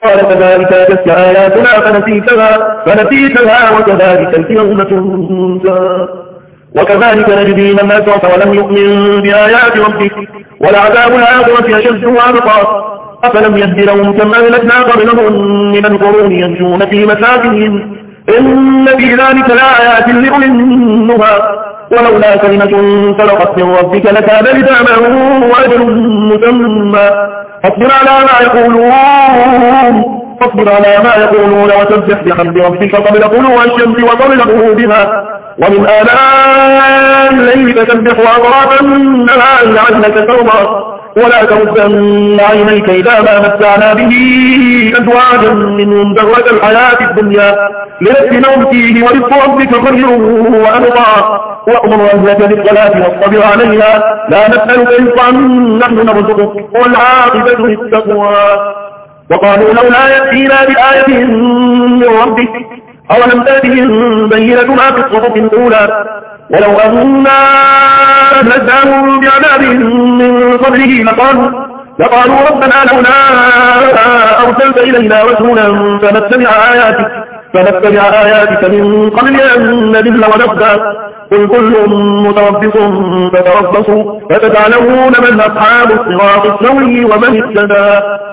قال كذلك أتتك آياتنا فنسيتها وكذلك اليوم تنسى وكذلك نجزي من أسرف ولم يؤمن بآيات ربك ولعذاب الآخرة أشد وأبقى أفلم يهد لهم كم أهلكنا قبلهم من القرون يمشون في مساكنهم إن في ذلك لآيات لأولي النهى ولولا كلمة سبقت من ربك لكان لزاما وأجل مسمى فاصبر على ما يقولون وسبح بحمد ربك قبل طلوع الشمس وقبل غروبها ومن آلاء الليل فسبح وأطراف النهار لعلك ترضى ولا تمدن عينيك إذا ما متعنا به أزواجا منهم زهرة الحياة الدنيا لنفتنهم فيه ورزق ربك خير وأبقى وأمر أهلك بالصلاة واصطبر عليها لا نسألك رزقا نحن نرزقك والعاقبة للتقوى وقالوا لولا يأتينا بآية من ربك أولم تأتهم بينة ما في الصحف الأولى ولو أنا أهلكناهم بعذاب من قبله لقالوا ربنا لولا أرسلت إلينا رسولا فنتبع آياتك من قبل أن نذل ونخزى قل كل متربص فتربصوا فتعلمون من أصحاب الصراط السوي ومن اهتدى